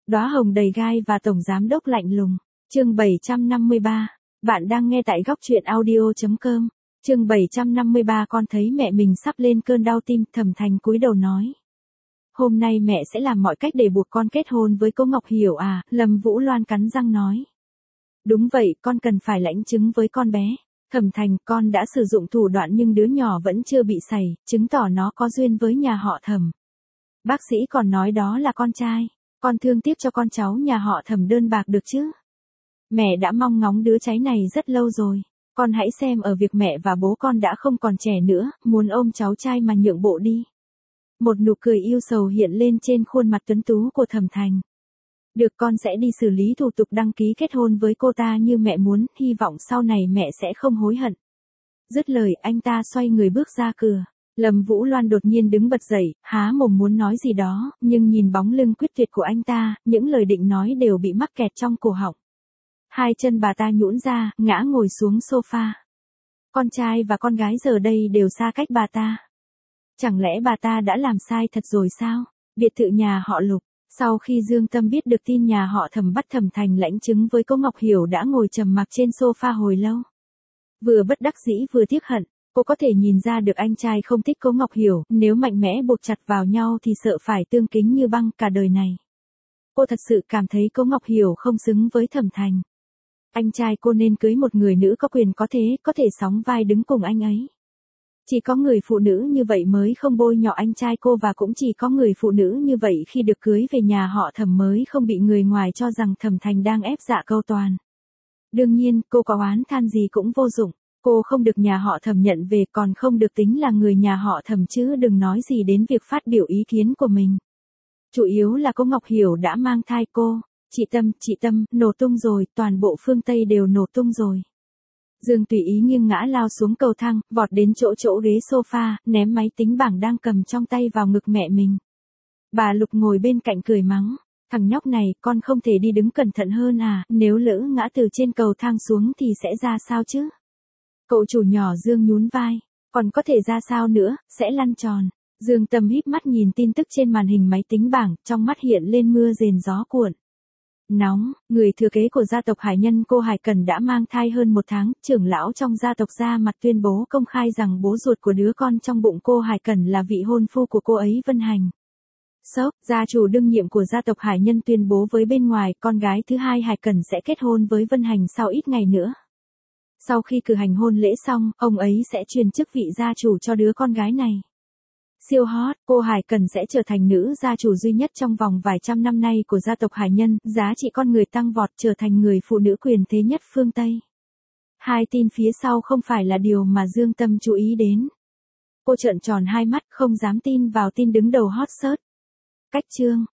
Đóa hồng đầy gai và tổng giám đốc lạnh lùng. Chương 753. Bạn đang nghe tại góc truyện audio.com. Chương 753. Con thấy mẹ mình sắp lên cơn đau tim. Thẩm Thành cúi đầu nói. Hôm nay mẹ sẽ làm mọi cách để buộc con kết hôn với cô Ngọc Hiểu à? Lâm Vũ Loan cắn răng nói. Đúng vậy, con cần phải lãnh chứng với con bé. Thẩm Thành, con đã sử dụng thủ đoạn nhưng đứa nhỏ vẫn chưa bị sẩy, chứng tỏ nó có duyên với nhà họ Thẩm. Bác sĩ còn nói đó là con trai. Con thương tiếc cho con cháu nhà họ Thẩm đơn bạc được chứ? Mẹ đã mong ngóng đứa cháu này rất lâu rồi. Con hãy xem ở việc mẹ và bố con đã không còn trẻ nữa, muốn ôm cháu trai mà nhượng bộ đi. Một nụ cười yêu sầu hiện lên trên khuôn mặt tuấn tú của Thẩm Thành. Được, con sẽ đi xử lý thủ tục đăng ký kết hôn với cô ta như mẹ muốn, hy vọng sau này mẹ sẽ không hối hận. Dứt lời, anh ta xoay người bước ra cửa. Lâm Vũ Loan đột nhiên đứng bật dậy, há mồm muốn nói gì đó, nhưng nhìn bóng lưng quyết tuyệt của anh ta, những lời định nói đều bị mắc kẹt trong cổ họng. Hai chân bà ta nhũn ra, ngã ngồi xuống sofa. Con trai và con gái giờ đây đều xa cách bà ta. Chẳng lẽ bà ta đã làm sai thật rồi sao? Biệt thự nhà họ Lục. Sau khi Dương Tâm biết được tin nhà họ Thẩm bắt Thẩm Thành lãnh chứng với cô Ngọc Hiểu đã ngồi trầm mặc trên sofa hồi lâu. Vừa bất đắc dĩ vừa tiếc hận, cô có thể nhìn ra được anh trai không thích cô Ngọc Hiểu, nếu mạnh mẽ buộc chặt vào nhau thì sợ phải tương kính như băng cả đời này. Cô thật sự cảm thấy cô Ngọc Hiểu không xứng với Thẩm Thành. Anh trai cô nên cưới một người nữ có quyền có thế, có thể sóng vai đứng cùng anh ấy. Chỉ có người phụ nữ như vậy mới không bôi nhọ anh trai cô, và cũng chỉ có người phụ nữ như vậy khi được cưới về nhà họ Thẩm mới không bị người ngoài cho rằng Thẩm Thành đang ép dạ câu toàn. Đương nhiên, cô có oán than gì cũng vô dụng. Cô không được nhà họ Thẩm nhận về, còn không được tính là người nhà họ Thẩm, chứ đừng nói gì đến việc phát biểu ý kiến của mình. Chủ yếu là cô Ngọc Hiểu đã mang thai cô. Chị Tâm, nổ tung rồi, toàn bộ phương Tây đều nổ tung rồi. Dương tùy ý nghiêng ngã lao xuống cầu thang, vọt đến chỗ ghế sofa, ném máy tính bảng đang cầm trong tay vào ngực mẹ mình. Bà Lục ngồi bên cạnh cười mắng. Thằng nhóc này, con không thể đi đứng cẩn thận hơn à, nếu lỡ ngã từ trên cầu thang xuống thì sẽ ra sao chứ? Cậu chủ nhỏ Dương nhún vai. Còn có thể ra sao nữa, sẽ lăn tròn. Dương Tâm híp mắt nhìn tin tức trên màn hình máy tính bảng, trong mắt hiện lên mưa rền gió cuộn. Nóng, người thừa kế của gia tộc Hải Nhân cô Hải Cần đã mang thai hơn 1 tháng, trưởng lão trong gia tộc ra mặt tuyên bố công khai rằng bố ruột của đứa con trong bụng cô Hải Cần là vị hôn phu của cô ấy Vân Hành. Sốc, gia chủ đương nhiệm của gia tộc Hải Nhân tuyên bố với bên ngoài con gái thứ hai Hải Cần sẽ kết hôn với Vân Hành sau ít ngày nữa. Sau khi cử hành hôn lễ xong, ông ấy sẽ truyền chức vị gia chủ cho đứa con gái này. Siêu hot, cô Hải Cần sẽ trở thành nữ gia chủ duy nhất trong vòng vài trăm năm nay của gia tộc Hải Nhân, giá trị con người tăng vọt, trở thành người phụ nữ quyền thế nhất phương Tây. Hai tin phía sau không phải là điều mà Dương Tâm chú ý đến. Cô trợn tròn hai mắt, không dám tin vào tin đứng đầu hot search. Cách chương.